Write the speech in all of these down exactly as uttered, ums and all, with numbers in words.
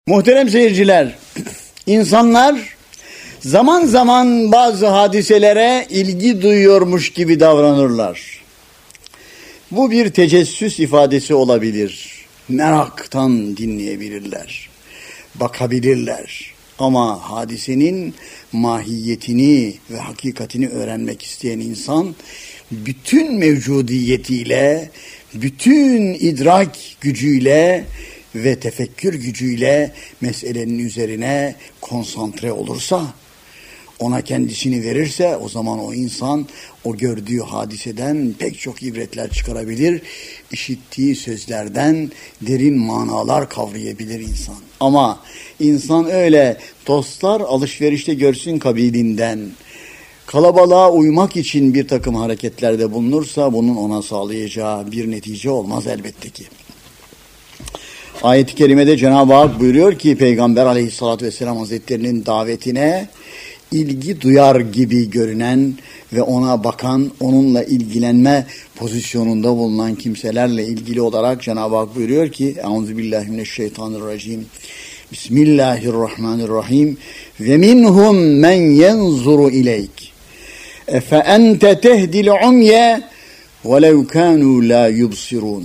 Muhterem seyirciler, insanlar zaman zaman bazı hadiselere ilgi duyuyormuş gibi davranırlar. Bu bir tecessüs ifadesi olabilir. Meraktan dinleyebilirler, bakabilirler. Ama hadisenin mahiyetini ve hakikatini öğrenmek isteyen insan, bütün mevcudiyetiyle, bütün idrak gücüyle ve tefekkür gücüyle meselenin üzerine konsantre olursa, ona kendisini verirse, o zaman o insan o gördüğü hadiseden pek çok ibretler çıkarabilir, işittiği sözlerden derin manalar kavrayabilir insan. Ama insan öyle dostlar alışverişte görsün kabilinden, kalabalığa uymak için bir takım hareketlerde bulunursa, bunun ona sağlayacağı bir netice olmaz elbette ki. Ayet-i kerimede Cenab-ı Hak buyuruyor ki Peygamber aleyhissalatü vesselam hazretlerinin davetine ilgi duyar gibi görünen ve ona bakan, onunla ilgilenme pozisyonunda bulunan kimselerle ilgili olarak Cenab-ı Hak buyuruyor ki Euzubillahimineşşeytanirracim. Bismillahirrahmanirrahim. Ve minhum men yenzuru ileyk. Efe ente tehdil umye velev kânû la yubsirûn.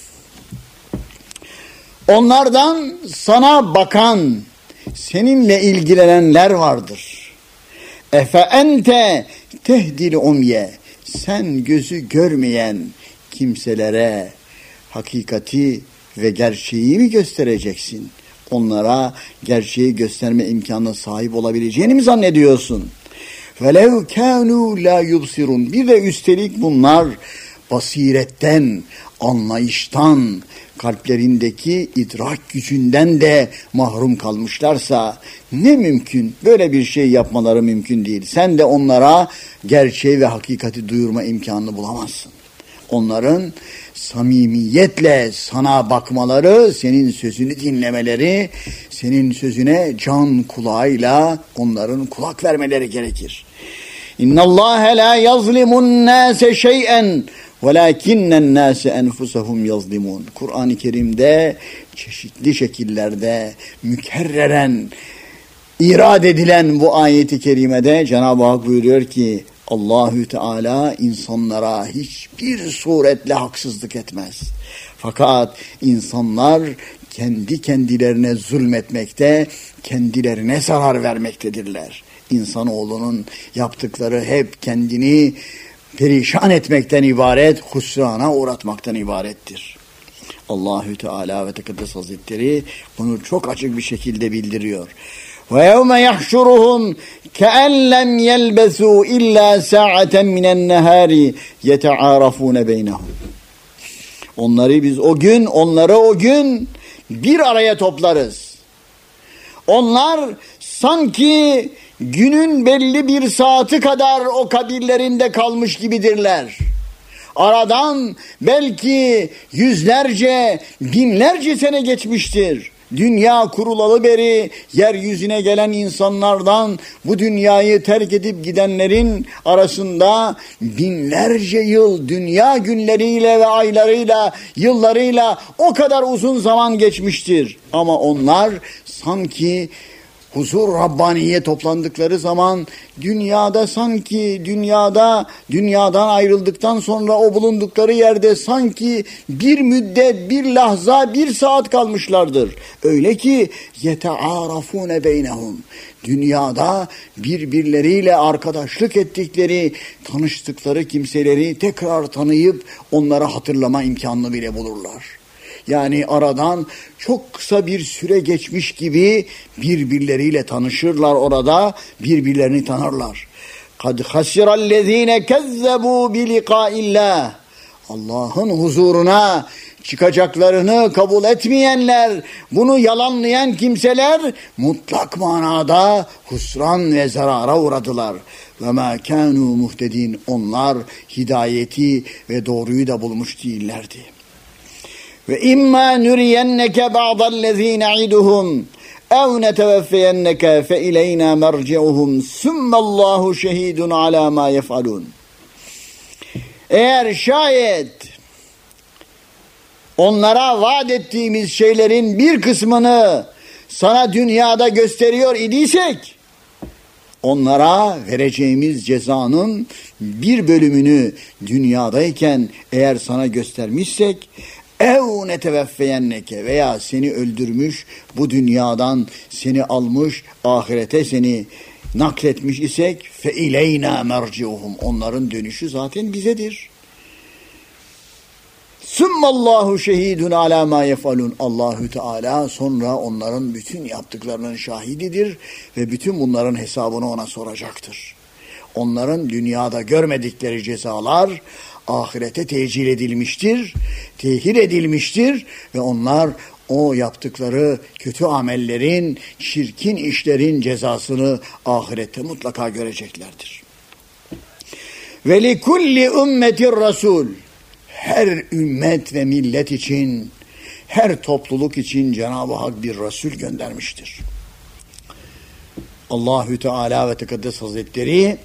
Onlardan sana bakan, seninle ilgilenenler vardır. Efe ente tehdil umye. Sen gözü görmeyen kimselere hakikati ve gerçeği mi göstereceksin? Onlara gerçeği gösterme imkanına sahip olabileceğini mi zannediyorsun? Velev kânû lâ yubsirûn. Bir de üstelik bunlar basiretten, anlayıştan, kalplerindeki idrak gücünden de mahrum kalmışlarsa ne mümkün? Böyle bir şey yapmaları mümkün değil. Sen de onlara gerçeği ve hakikati duyurma imkanını bulamazsın. Onların samimiyetle sana bakmaları, senin sözünü dinlemeleri, senin sözüne can kulağıyla onların kulak vermeleri gerekir. İnna Allah la yazlimun nase şey'en velakinnen nase enfusahum yazlimun. Kur'an-ı Kerim'de çeşitli şekillerde mükerreren irad edilen bu ayeti kerimede Cenab-ı Hak buyuruyor ki Allahü Teala insanlara hiçbir suretle haksızlık etmez. Fakat insanlar kendi kendilerine zulmetmekte, kendilerine zarar vermektedirler. İnsanoğlunun yaptıkları hep kendini perişan etmekten ibaret, husrana uğratmaktan ibarettir. Allahü Teala ve Tekaddes Hazretleri bunu çok açık bir şekilde bildiriyor. Ve yevme yahşuruhum ke'en lem yelbesû illâ sa'aten minen nehâri yete'ârafûne beynehum. Onları biz o gün, onları o gün bir araya toplarız. Onlar sanki günün belli bir saati kadar o kabirlerinde kalmış gibidirler. Aradan belki yüzlerce, binlerce sene geçmiştir. Dünya kurulalı beri yeryüzüne gelen insanlardan bu dünyayı terk edip gidenlerin arasında binlerce yıl dünya günleriyle ve aylarıyla, yıllarıyla o kadar uzun zaman geçmiştir. Ama onlar sanki huzur Rabbaniye toplandıkları zaman dünyada sanki dünyada dünyadan ayrıldıktan sonra o bulundukları yerde sanki bir müddet, bir lahza, bir saat kalmışlardır. Öyle ki yete'arafûne beynehum. Dünyada birbirleriyle arkadaşlık ettikleri, tanıştıkları kimseleri tekrar tanıyıp onlara hatırlama imkanını bile bulurlar. Yani aradan çok kısa bir süre geçmiş gibi birbirleriyle tanışırlar orada, birbirlerini tanırlar. قَدْ خَسِرَ الَّذ۪ينَ كَذَّبُوا بِلِقَاءِ اللّٰهِ. Allah'ın huzuruna çıkacaklarını kabul etmeyenler, bunu yalanlayan kimseler mutlak manada husran ve zarara uğradılar. وَمَا كَانُوا مُهْتَد۪ينَ. Onlar hidayeti ve doğruyu da bulmuş değillerdi. Ve imma nuriyenneke ba'dallezî ne'iduhum ev neteveffeyenneke fe ileyna merci'uhum summallahu şehidun ala ma yef'alun. Eğer şayet onlara vaat ettiğimiz şeylerin bir kısmını sana dünyada gösteriyor idiysek, onlara vereceğimiz cezanın bir bölümünü dünyadayken eğer sana göstermişsek, ev neteveffeyenneke, veya seni öldürmüş, bu dünyadan seni almış, ahirete seni nakletmiş isek, fe ileyna merciuhum, onların dönüşü zaten bizedir. Summallahu şehidun ala ma yefalun, Allahü Teala sonra onların bütün yaptıklarının şahididir ve bütün bunların hesabını ona soracaktır. Onların dünyada görmedikleri cezalar ahirete tecil edilmiştir, tehir edilmiştir ve onlar o yaptıkları kötü amellerin, çirkin işlerin cezasını ahirette mutlaka göreceklerdir. Ve li kulli ümmetir rasul, her ümmet ve millet için, her topluluk için Cenab-ı Hak bir Resul göndermiştir. Allahü Teala ve Tekaddes Hazretleri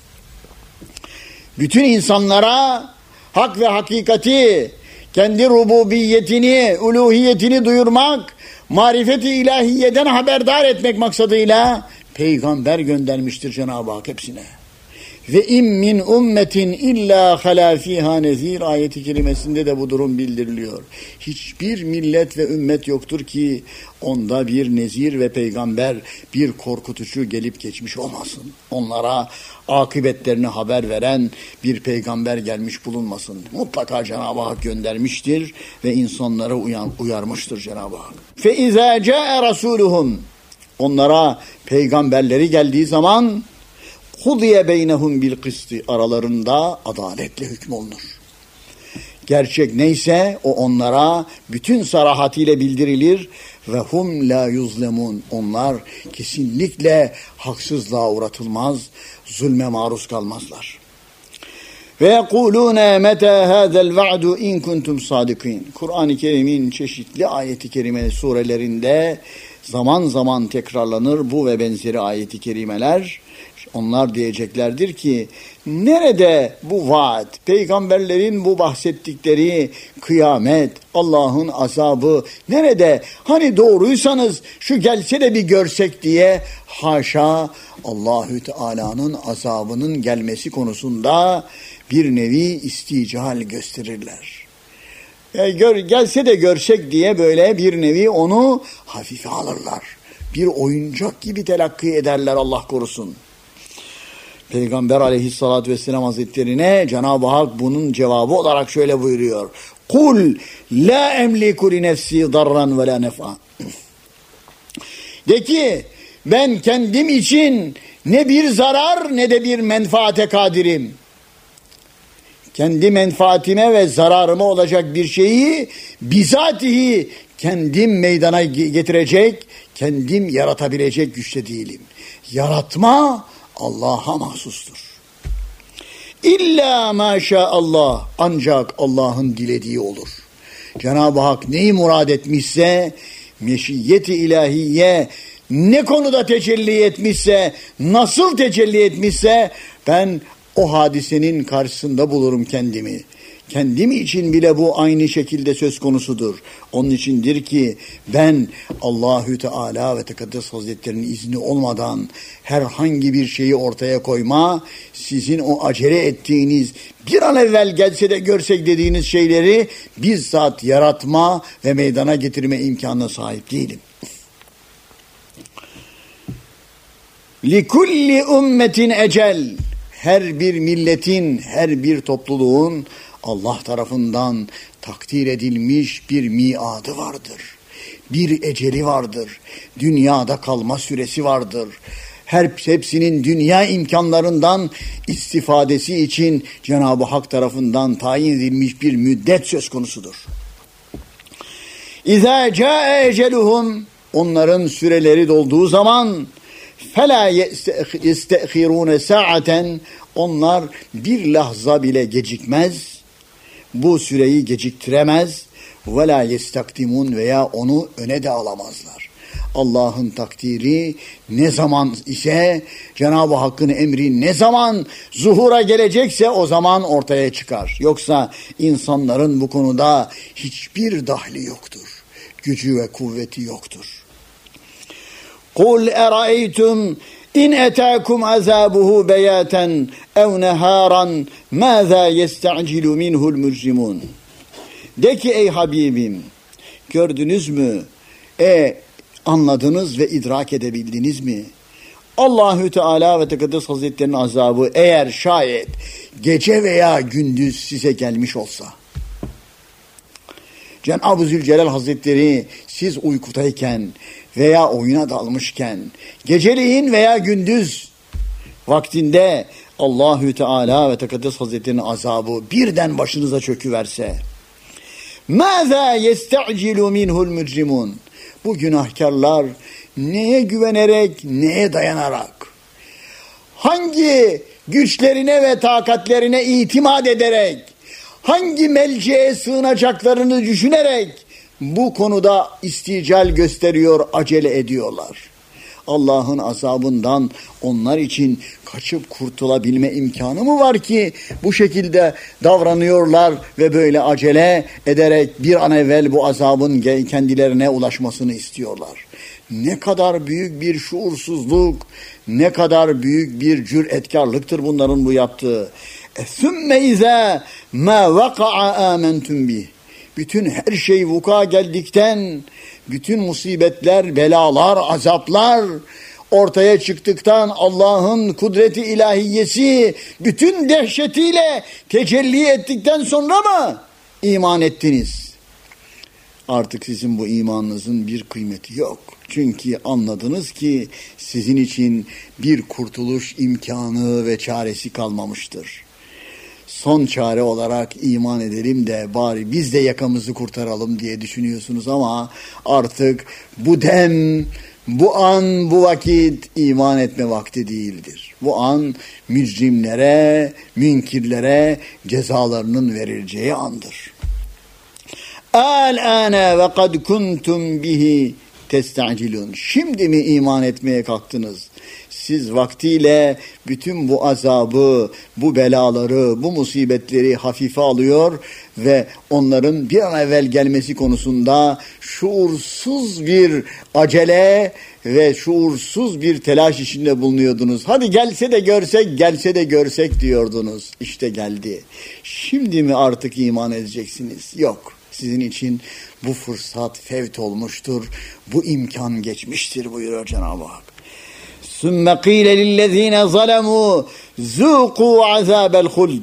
bütün insanlara hak ve hakikati, kendi rububiyetini, uluhiyetini duyurmak, marifeti ilahiyeden haberdar etmek maksadıyla peygamber göndermiştir Cenab-ı Hak hepsine. Ve im min ummetin illa hala fiha nezir ayeti kerimesinde de bu durum bildiriliyor. Hiçbir millet ve ümmet yoktur ki onda bir nezir ve peygamber, bir korkutucu gelip geçmiş olmasın. Onlara akıbetlerini haber veren bir peygamber gelmiş bulunmasın. Mutlaka Cenab-ı Hak göndermiştir ve insanları uyan, uyarmıştır Cenab-ı Hak. Fe izâ câe rasûluhum, onlara peygamberleri geldiği zaman hudiye beynehum bil kısti, aralarında adaletle hükmolunur. Gerçek neyse o onlara bütün sarahatiyle bildirilir ve hum la yuzlemun, onlar kesinlikle haksızlığa uğratılmaz, zulme maruz kalmazlar. Ve yekulûne metâ hâzel va'du in kuntum sadikin. Kur'an-ı Kerim'in çeşitli ayeti kerime surelerinde zaman zaman tekrarlanır bu ve benzeri ayeti kerimeler. Onlar diyeceklerdir ki nerede bu vaat, peygamberlerin bu bahsettikleri kıyamet, Allah'ın azabı nerede? Hani doğruysanız şu gelse de bir görsek diye haşa Allahü Teala'nın azabının gelmesi konusunda bir nevi istical gösterirler. E gör, gelse de görsek diye böyle bir nevi onu hafife alırlar. Bir oyuncak gibi telakki ederler, Allah korusun. Peygamber aleyhissalatü vesselam hazretlerine Cenab-ı Hak bunun cevabı olarak şöyle buyuruyor. Kul la emliku li nefsi darran ve la nef'a. De ki ben kendim için ne bir zarar ne de bir menfaate kadirim. Kendi menfaatime ve zararıma olacak bir şeyi bizatihi kendim meydana getirecek, kendim yaratabilecek güçte değilim. Yaratma Allah'a mahsustur. İlla maşallah, ancak Allah'ın dilediği olur. Cenab-ı Hak neyi murad etmişse, meşiyeti ilahiye ne konuda tecelli etmişse, nasıl tecelli etmişse ben o hadisenin karşısında bulurum kendimi. Kendim için bile bu aynı şekilde söz konusudur. Onun içindir ki ben Allahü Teala ve Tekaddes Hazretlerinin izni olmadan herhangi bir şeyi ortaya koyma, sizin o acele ettiğiniz, bir an evvel gelse de görsek dediğiniz şeyleri bizzat yaratma ve meydana getirme imkanına sahip değilim. Likulli ummetin ecel, her bir milletin, her bir topluluğun Allah tarafından takdir edilmiş bir miadı vardır. Bir eceli vardır. Dünyada kalma süresi vardır. Her hepsinin dünya imkanlarından istifadesi için Cenab-ı Hak tarafından tayin edilmiş bir müddet söz konusudur. İzâ câe eceluhum, onların süreleri dolduğu zaman فَلَا يَسْتَأْخِرُونَ سَاعَةً, onlar bir lahza bile gecikmez, bu süreyi geciktiremez. وَلَا يَسْتَقْدِمُونَ, veya onu öne de alamazlar. Allah'ın takdiri ne zaman ise, Cenab-ı Hakk'ın emri ne zaman zuhura gelecekse o zaman ortaya çıkar. Yoksa insanların bu konuda hiçbir dahli yoktur. Gücü ve kuvveti yoktur. Kul eraeytum in etâkum azâbuhu beyâten ev nehâran mâzâ yesta'cilu minhul mücrimun. De ki ey Habibim, gördünüz mü? E anladınız ve idrak edebildiniz mi? Allahü Teala ve Tekaddes Hazretleri'nin azabı eğer şayet gece veya gündüz size gelmiş olsa, Cenab-ı Zülcelal Hazretleri siz uykudayken veya oyuna dalmışken, geceleyin veya gündüz vaktinde Allahü Teala ve Tekaddes Hazretleri'nin azabı birden başınıza çöküverse, مَاذَا يَسْتَعْجِلُ مِنْهُ الْمُجْرِمُونَ. Bu günahkarlar neye güvenerek, neye dayanarak, hangi güçlerine ve takatlerine itimat ederek, hangi melceğe sığınacaklarını düşünerek bu konuda istical gösteriyor, acele ediyorlar. Allah'ın azabından onlar için kaçıp kurtulabilme imkanı mı var ki bu şekilde davranıyorlar ve böyle acele ederek bir an evvel bu azabın kendilerine ulaşmasını istiyorlar? Ne kadar büyük bir şuursuzluk, ne kadar büyük bir cüretkarlıktır bunların bu yaptığı. ثُمَّ اِذَا مَا وَقَعَ آمَنْتُمْ بِهِ. Bütün her şey vuka geldikten, bütün musibetler, belalar, azaplar ortaya çıktıktan, Allah'ın kudreti ilahiyesi bütün dehşetiyle tecelli ettikten sonra mı iman ettiniz? Artık sizin bu imanınızın bir kıymeti yok. Çünkü anladınız ki sizin için bir kurtuluş imkanı ve çaresi kalmamıştır. Son çare olarak iman edelim de bari biz de yakamızı kurtaralım diye düşünüyorsunuz ama artık bu dem, bu an, bu vakit iman etme vakti değildir. Bu an mücrimlere, münkirlere cezalarının verileceği andır. El-âne ve kad kuntum bihi testa'cilun. Şimdi mi iman etmeye kalktınız? Siz vaktiyle bütün bu azabı, bu belaları, bu musibetleri hafife alıyor ve onların bir an evvel gelmesi konusunda şuursuz bir acele ve şuursuz bir telaş içinde bulunuyordunuz. Hadi gelse de görsek, gelse de görsek diyordunuz. İşte geldi. Şimdi mi artık iman edeceksiniz? Yok. Sizin için bu fırsat fevt olmuştur. Bu imkan geçmiştir buyuruyor Cenab-ı Hak. ثُمَّ قِيلَ لِلَّذ۪ينَ ظَلَمُوا ذُوقُوا عَذَابَ الْخُلْدِ.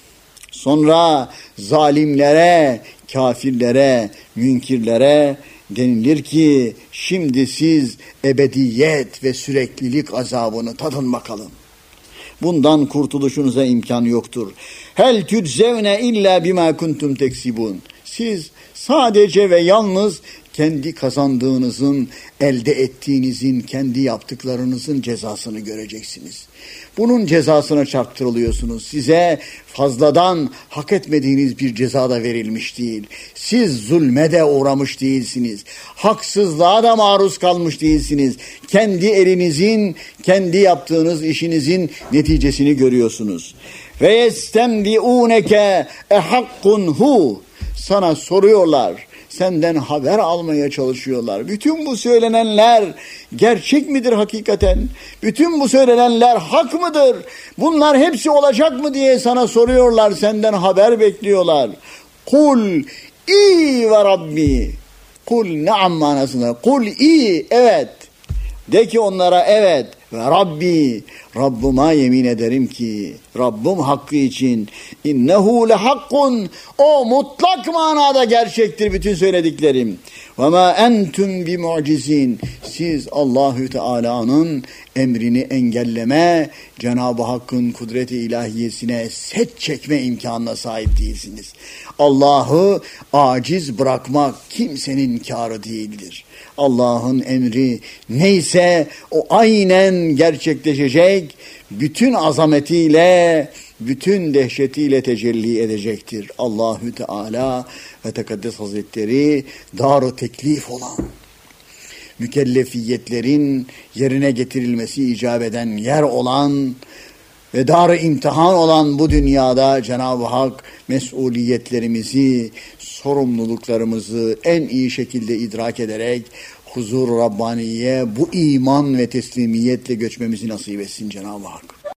Sonra zalimlere, kafirlere, münkirlere denilir ki şimdi siz ebediyet ve süreklilik azabını tadın bakalım. Bundan kurtuluşunuza imkan yoktur. Hel tüczevne illa bima kuntum teksibun. Siz sadece ve yalnız kendi kazandığınızın, elde ettiğinizin, kendi yaptıklarınızın cezasını göreceksiniz. Bunun cezasına çarptırılıyorsunuz. Size fazladan hak etmediğiniz bir ceza da verilmiş değil. Siz zulme de uğramış değilsiniz. Haksızlığa da maruz kalmış değilsiniz. Kendi elinizin, kendi yaptığınız işinizin neticesini görüyorsunuz. Ve yestemdiuneke ehakkun hu. Sana soruyorlar. Senden haber almaya çalışıyorlar. Bütün bu söylenenler gerçek midir hakikaten? Bütün bu söylenenler hak mıdır? Bunlar hepsi olacak mı diye sana soruyorlar. Senden haber bekliyorlar. Kul i ve Rabbi. Kul naam manasında. Kul i evet. De ki onlara evet. Ve Rabbi, Rabbıma yemin ederim ki, Rabbim hakkı için, innehu lehakkun, o mutlak manada gerçektir bütün söylediklerim. Ve ma entum bi mucizin, siz Allahü Teala'nın emrini engelleme, Cenab-ı Hakk'ın kudret-i ilahiyesine set çekme imkanına sahip değilsiniz. Allah'ı aciz bırakmak kimsenin kârı değildir. Allah'ın emri neyse o aynen gerçekleşecek, bütün azametiyle, bütün dehşetiyle tecelli edecektir. Allahü Teala ve Tekaddes Hazretleri dar-ı teklif olan, mükellefiyetlerin yerine getirilmesi icap eden yer olan ve dar-ı imtihan olan bu dünyada Cenab-ı Hak mesuliyetlerimizi, sorumluluklarımızı en iyi şekilde idrak ederek huzur Rabbaniye, bu iman ve teslimiyetle göçmemizi nasip etsin Cenab-ı Hak.